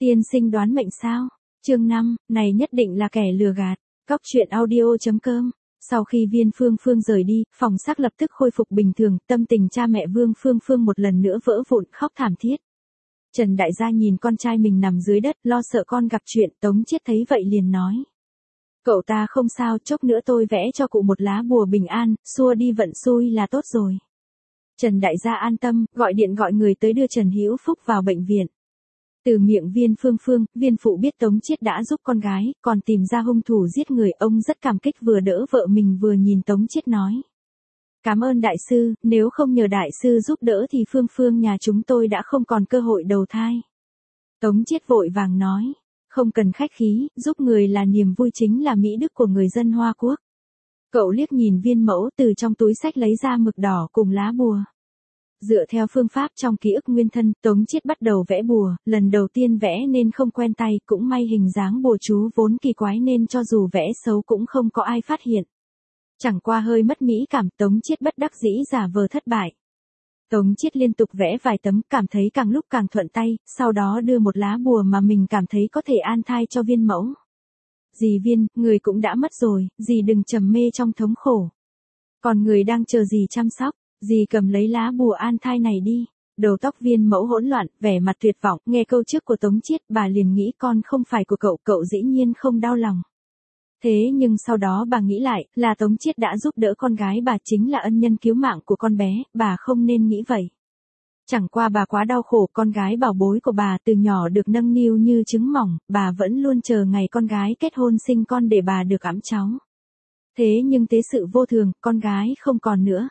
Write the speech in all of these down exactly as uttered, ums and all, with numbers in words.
Tiên sinh đoán mệnh sao? Chương năm, này nhất định là kẻ lừa gạt. Cóc truyện audio.com. Sau khi Viên Phương Phương rời đi, phòng sắc lập tức khôi phục bình thường, tâm tình cha mẹ Vương Phương Phương một lần nữa vỡ vụn khóc thảm thiết. Trần Đại Gia nhìn con trai mình nằm dưới đất, lo sợ con gặp chuyện, Tống Chiết thấy vậy liền nói. Cậu ta không sao, chốc nữa tôi vẽ cho cụ một lá bùa bình an, xua đi vận xui là tốt rồi. Trần Đại Gia an tâm, gọi điện gọi người tới đưa Trần Hữu Phúc vào bệnh viện. Từ miệng Viên Phương Phương, Viên phụ biết Tống Chiết đã giúp con gái, còn tìm ra hung thủ giết người, ông rất cảm kích vừa đỡ vợ mình vừa nhìn Tống Chiết nói. Cảm ơn đại sư, nếu không nhờ đại sư giúp đỡ thì Phương Phương nhà chúng tôi đã không còn cơ hội đầu thai. Tống Chiết vội vàng nói, không cần khách khí, giúp người là niềm vui chính là mỹ đức của người dân Hoa Quốc. Cậu liếc nhìn Viên mẫu từ trong túi xách lấy ra mực đỏ cùng lá bùa. Dựa theo phương pháp trong ký ức nguyên thân, Tống Chiết bắt đầu vẽ bùa, lần đầu tiên vẽ nên không quen tay, cũng may hình dáng bùa chú vốn kỳ quái nên cho dù vẽ xấu cũng không có ai phát hiện. Chẳng qua hơi mất mỹ cảm, Tống Chiết bất đắc dĩ giả vờ thất bại. Tống Chiết liên tục vẽ vài tấm, cảm thấy càng lúc càng thuận tay, sau đó đưa một lá bùa mà mình cảm thấy có thể an thai cho Viên mẫu. Dì Viên, người cũng đã mất rồi, dì đừng trầm mê trong thống khổ. Còn người đang chờ dì chăm sóc. Dì cầm lấy lá bùa an thai này đi. Đầu tóc Viên mẫu hỗn loạn, vẻ mặt tuyệt vọng, nghe câu trước của Tống Chiết, bà liền nghĩ con không phải của cậu, cậu dĩ nhiên không đau lòng. Thế nhưng sau đó bà nghĩ lại, là Tống Chiết đã giúp đỡ con gái bà, chính là ân nhân cứu mạng của con bé, bà không nên nghĩ vậy. Chẳng qua bà quá đau khổ, con gái bảo bối của bà từ nhỏ được nâng niu như trứng mỏng, bà vẫn luôn chờ ngày con gái kết hôn sinh con để bà được ẵm cháu. Thế nhưng thế sự vô thường, con gái không còn nữa.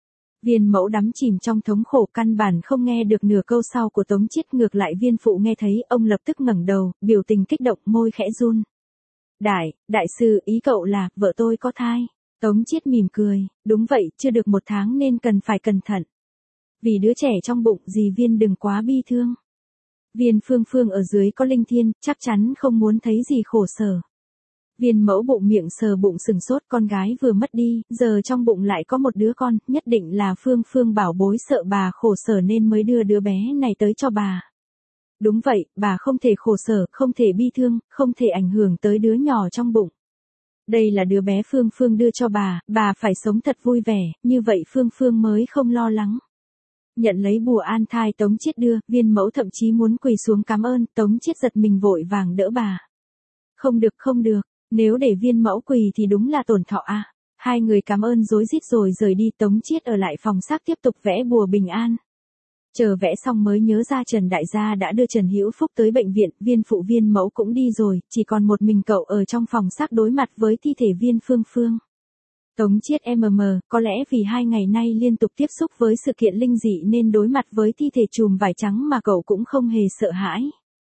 Viên mẫu đắm chìm trong thống khổ, căn bản không nghe được nửa câu sau của Tống Chiết, ngược lại Viên phụ nghe thấy, ông lập tức ngẩng đầu, biểu tình kích động, môi khẽ run. Đại, đại sư, ý cậu là, vợ tôi có thai. Tống Chiết mỉm cười, đúng vậy, chưa được một tháng nên cần phải cẩn thận. Vì đứa trẻ trong bụng, dì Viên đừng quá bi thương. Viên Phương Phương ở dưới có linh thiên, chắc chắn không muốn thấy gì khổ sở. Viên mẫu bụng miệng sờ bụng sừng sốt, con gái vừa mất đi, giờ trong bụng lại có một đứa con, nhất định là Phương Phương bảo bối sợ bà khổ sở nên mới đưa đứa bé này tới cho bà. Đúng vậy, bà không thể khổ sở, không thể bi thương, không thể ảnh hưởng tới đứa nhỏ trong bụng. Đây là đứa bé Phương Phương đưa cho bà, bà phải sống thật vui vẻ, như vậy Phương Phương mới không lo lắng. Nhận lấy bùa an thai Tống Chiết đưa, Viên mẫu thậm chí muốn quỳ xuống cảm ơn, Tống Chiết giật mình vội vàng đỡ bà. Không được không được. Nếu để Viên mẫu quỳ thì đúng là tổn thọ a. Hai người cảm ơn rối rít rồi rời đi, Tống Chiết ở lại phòng sắc tiếp tục vẽ bùa bình an. Chờ vẽ xong mới nhớ ra Trần Đại Gia đã đưa Trần Hữu Phúc tới bệnh viện, Viên phụ Viên mẫu cũng đi rồi, chỉ còn một mình cậu ở trong phòng sắc đối mặt với thi thể Viên Phương Phương. Tống Chiết mm, có lẽ vì hai ngày nay liên tục tiếp xúc với sự kiện linh dị nên đối mặt với thi thể chùm vải trắng mà cậu cũng không hề sợ hãi.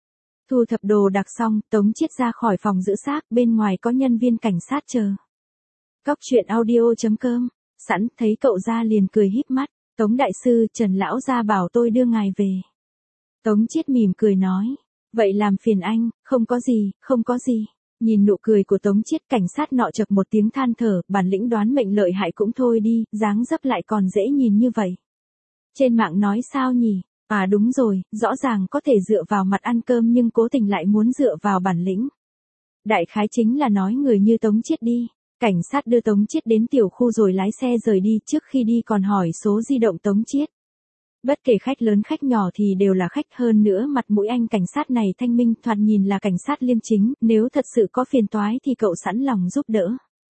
Thu thập đồ đạc xong, Tống Chiết ra khỏi phòng giữ xác, bên ngoài có nhân viên cảnh sát chờ. Cóc truyện audio.com, sẵn thấy cậu ra liền cười híp mắt, Tống đại sư, Trần lão gia bảo tôi đưa ngài về. Tống Chiết mỉm cười nói, vậy làm phiền anh, không có gì, không có gì. Nhìn nụ cười của Tống Chiết, cảnh sát nọ chậc một tiếng than thở, bản lĩnh đoán mệnh lợi hại cũng thôi đi, dáng dấp lại còn dễ nhìn như vậy. Trên mạng nói sao nhỉ? À đúng rồi, rõ ràng có thể dựa vào mặt ăn cơm nhưng cố tình lại muốn dựa vào bản lĩnh. Đại khái chính là nói người như Tống Chiết đi. Cảnh sát đưa Tống Chiết đến tiểu khu rồi lái xe rời đi, trước khi đi còn hỏi số di động Tống Chiết. Bất kể khách lớn khách nhỏ thì đều là khách, hơn nữa mặt mũi anh cảnh sát này thanh minh, thoạt nhìn là cảnh sát liêm chính, nếu thật sự có phiền toái thì cậu sẵn lòng giúp đỡ.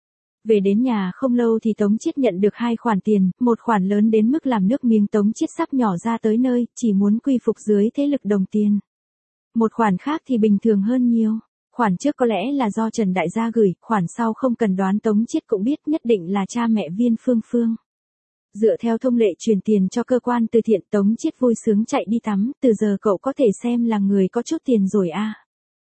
Về đến nhà không lâu thì Tống Chiết nhận được hai khoản tiền, một khoản lớn đến mức làm nước miếng Tống Chiết sắp nhỏ ra tới nơi, chỉ muốn quy phục dưới thế lực đồng tiền. Một khoản khác thì bình thường hơn nhiều. Khoản trước có lẽ là do Trần Đại Gia gửi, khoản sau không cần đoán Tống Chiết cũng biết nhất định là cha mẹ Viên Phương Phương. Dựa theo thông lệ truyền tiền cho cơ quan từ thiện, Tống Chiết vui sướng chạy đi tắm, từ giờ cậu có thể xem là người có chút tiền rồi a. À.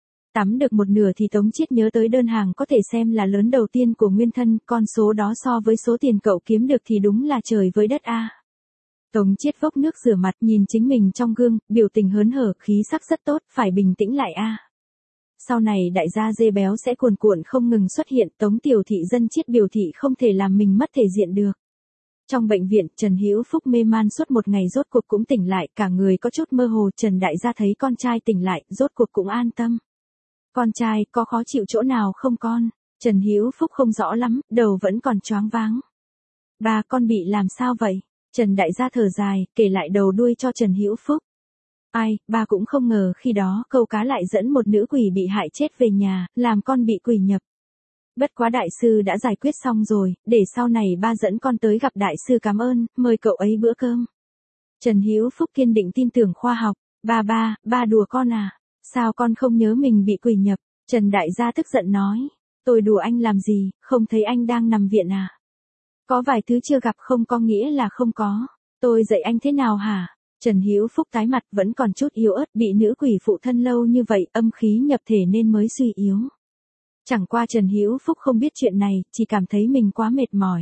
Tắm được một nửa thì Tống Chiết nhớ tới đơn hàng có thể xem là lớn đầu tiên của nguyên thân, con số đó so với số tiền cậu kiếm được thì đúng là trời với đất a. À. Tống Chiết vốc nước rửa mặt, nhìn chính mình trong gương, biểu tình hớn hở, khí sắc rất tốt, phải bình tĩnh lại a. À. Sau này đại gia dê béo sẽ cuồn cuộn không ngừng xuất hiện, Tống tiểu thị dân Chiết biểu thị không thể làm mình mất thể diện được. Trong bệnh viện, Trần Hữu Phúc mê man suốt một ngày rốt cuộc cũng tỉnh lại, cả người có chút mơ hồ. Trần Đại Gia thấy con trai tỉnh lại, rốt cuộc cũng an tâm. Con trai, có khó chịu chỗ nào không con? Trần Hữu Phúc không rõ lắm, đầu vẫn còn choáng váng. Ba, con bị làm sao vậy? Trần Đại Gia thở dài, kể lại đầu đuôi cho Trần Hữu Phúc. Ai, ba cũng không ngờ khi đó câu cá lại dẫn một nữ quỷ bị hại chết về nhà, làm con bị quỷ nhập. Bất quá đại sư đã giải quyết xong rồi, để sau này ba dẫn con tới gặp đại sư cảm ơn, mời cậu ấy bữa cơm. Trần Hữu Phúc kiên định tin tưởng khoa học. Ba ba, ba đùa con à? Sao con không nhớ mình bị quỷ nhập? Trần Đại Gia tức giận nói. Tôi đùa anh làm gì, không thấy anh đang nằm viện à? Có vài thứ chưa gặp không có nghĩa là không có. Tôi dạy anh thế nào hả? Trần Hữu Phúc tái mặt vẫn còn chút yếu ớt, bị nữ quỷ phụ thân lâu như vậy, âm khí nhập thể nên mới suy yếu. Chẳng qua Trần Hữu Phúc không biết chuyện này, chỉ cảm thấy mình quá mệt mỏi.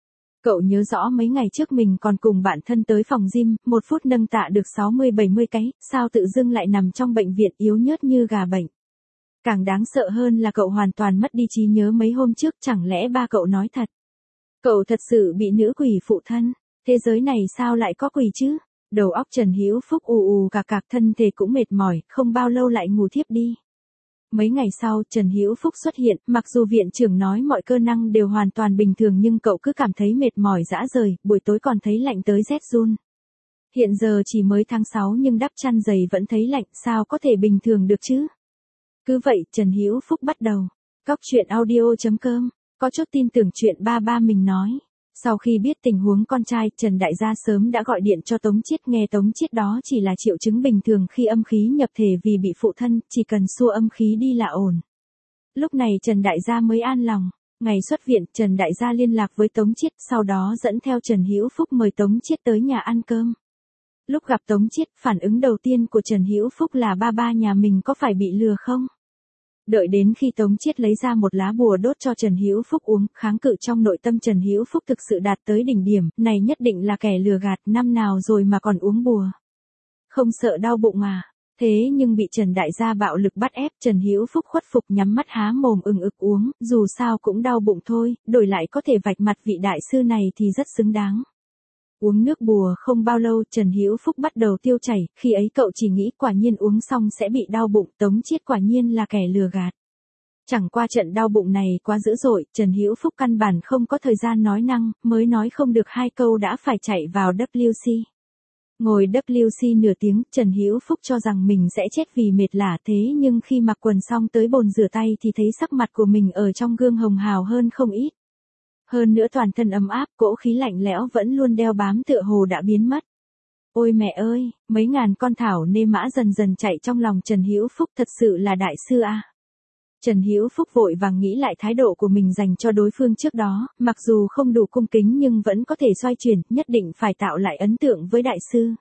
Cậu nhớ rõ mấy ngày trước mình còn cùng bạn thân tới phòng gym, một phút nâng tạ được sáu mươi bảy mươi cái, sao tự dưng lại nằm trong bệnh viện yếu nhớt như gà bệnh. Càng đáng sợ hơn là cậu hoàn toàn mất đi trí nhớ mấy hôm trước, chẳng lẽ ba cậu nói thật? Cậu thật sự bị nữ quỷ phụ thân, thế giới này sao lại có quỷ chứ? Đầu óc Trần Hữu Phúc ù ù cạc cạc, thân thể cũng mệt mỏi, không bao lâu lại ngủ thiếp đi. Mấy ngày sau, Trần Hữu Phúc xuất hiện, mặc dù viện trưởng nói mọi cơ năng đều hoàn toàn bình thường nhưng cậu cứ cảm thấy mệt mỏi rã rời, buổi tối còn thấy lạnh tới rét run. Hiện giờ chỉ mới tháng sáu nhưng đắp chăn dày vẫn thấy lạnh, sao có thể bình thường được chứ? Cứ vậy, Trần Hữu Phúc bắt đầu. Cóc truyện audio chấm com, có chút tin tưởng chuyện ba ba mình nói. Sau khi biết tình huống con trai, Trần Đại Gia sớm đã gọi điện cho Tống Chiết, nghe Tống Chiết đó chỉ là triệu chứng bình thường khi âm khí nhập thể vì bị phụ thân, chỉ cần xua âm khí đi là ổn. Lúc này Trần Đại Gia mới an lòng. Ngày xuất viện, Trần Đại Gia liên lạc với Tống Chiết, sau đó dẫn theo Trần Hữu Phúc mời Tống Chiết tới nhà ăn cơm. Lúc gặp Tống Chiết, phản ứng đầu tiên của Trần Hữu Phúc là ba ba nhà mình có phải bị lừa không? Đợi đến khi Tống Chiết lấy ra một lá bùa đốt cho Trần Hữu Phúc uống, kháng cự trong nội tâm Trần Hữu Phúc thực sự đạt tới đỉnh điểm, này nhất định là kẻ lừa gạt, năm nào rồi mà còn uống bùa. Không sợ đau bụng à? Thế nhưng bị Trần Đại Gia bạo lực bắt ép, Trần Hữu Phúc khuất phục nhắm mắt há mồm ừng ực uống, dù sao cũng đau bụng thôi, đổi lại có thể vạch mặt vị đại sư này thì rất xứng đáng. Uống nước bùa không bao lâu, Trần Hữu Phúc bắt đầu tiêu chảy, khi ấy cậu chỉ nghĩ quả nhiên uống xong sẽ bị đau bụng, Tống Chiết quả nhiên là kẻ lừa gạt. Chẳng qua trận đau bụng này quá dữ dội, Trần Hữu Phúc căn bản không có thời gian nói năng, mới nói không được hai câu đã phải chạy vào W C. Ngồi W C nửa tiếng, Trần Hữu Phúc cho rằng mình sẽ chết vì mệt lả, thế nhưng khi mặc quần xong tới bồn rửa tay thì thấy sắc mặt của mình ở trong gương hồng hào hơn không ít. Hơn nữa toàn thân ấm áp, cỗ khí lạnh lẽo vẫn luôn đeo bám tựa hồ đã biến mất. Ôi mẹ ơi, mấy ngàn con thảo nê mã dần dần chạy trong lòng Trần Hữu Phúc, thật sự là đại sư a. Trần Hữu Phúc vội vàng nghĩ lại thái độ của mình dành cho đối phương trước đó, mặc dù không đủ cung kính nhưng vẫn có thể xoay chuyển, nhất định phải tạo lại ấn tượng với đại sư.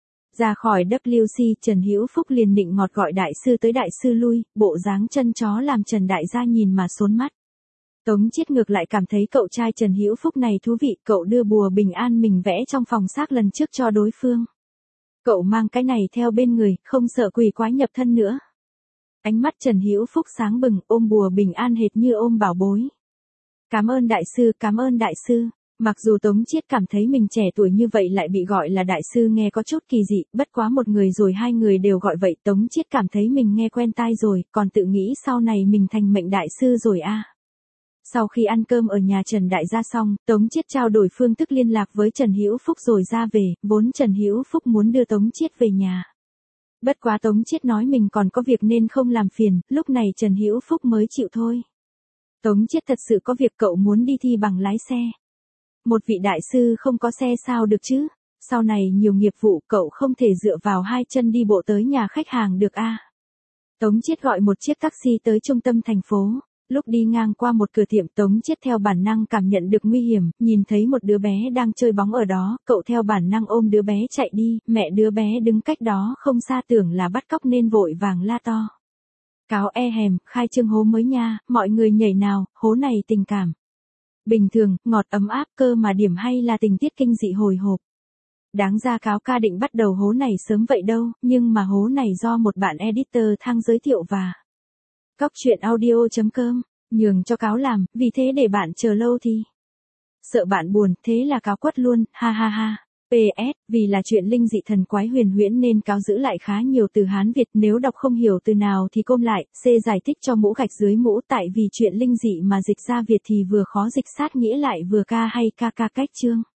Ra khỏi W C, Trần Hữu Phúc liền định ngọt gọi đại sư tới đại sư lui, bộ dáng chân chó làm Trần Đại Gia nhìn mà xốn mắt. Tống Chiết ngược lại cảm thấy cậu trai Trần Hữu Phúc này thú vị, cậu đưa bùa bình an mình vẽ trong phòng xác lần trước cho đối phương. Cậu mang cái này theo bên người, không sợ quỷ quái nhập thân nữa. Ánh mắt Trần Hữu Phúc sáng bừng, ôm bùa bình an hệt như ôm bảo bối. Cảm ơn đại sư, cảm ơn đại sư. Mặc dù Tống Chiết cảm thấy mình trẻ tuổi như vậy lại bị gọi là đại sư nghe có chút kỳ dị, bất quá một người rồi hai người đều gọi vậy, Tống Chiết cảm thấy mình nghe quen tai rồi, còn tự nghĩ sau này mình thành mệnh đại sư rồi a. À. Sau khi ăn cơm ở nhà Trần Đại Gia xong, Tống Chiết trao đổi phương thức liên lạc với Trần Hữu Phúc rồi ra về, vốn Trần Hữu Phúc muốn đưa Tống Chiết về nhà. Bất quá Tống Chiết nói mình còn có việc nên không làm phiền, lúc này Trần Hữu Phúc mới chịu thôi. Tống Chiết thật sự có việc, cậu muốn đi thi bằng lái xe. Một vị đại sư không có xe sao được chứ, sau này nhiều nghiệp vụ cậu không thể dựa vào hai chân đi bộ tới nhà khách hàng được a. À. Tống Chiết gọi một chiếc taxi tới trung tâm thành phố. Lúc đi ngang qua một cửa tiệm, Tống Chiết theo bản năng cảm nhận được nguy hiểm, nhìn thấy một đứa bé đang chơi bóng ở đó, cậu theo bản năng ôm đứa bé chạy đi, mẹ đứa bé đứng cách đó không xa tưởng là bắt cóc nên vội vàng la to. Cáo e hèm, khai trương hố mới nha, mọi người nhảy nào, hố này tình cảm. Bình thường, ngọt ấm áp cơ mà điểm hay là tình tiết kinh dị hồi hộp. Đáng ra cáo ca định bắt đầu hố này sớm vậy đâu, nhưng mà hố này do một bạn editor thang giới thiệu và Cóc truyện audio chấm com, nhường cho cáo làm, vì thế để bạn chờ lâu thì sợ bạn buồn, thế là cáo quất luôn, ha ha ha. pê ét, vì là chuyện linh dị thần quái huyền huyễn nên cáo giữ lại khá nhiều từ Hán Việt, nếu đọc không hiểu từ nào thì công lại, C giải thích cho mũ gạch dưới mũ, tại vì chuyện linh dị mà dịch ra Việt thì vừa khó dịch sát nghĩa lại vừa ca hay ca ca cách chương.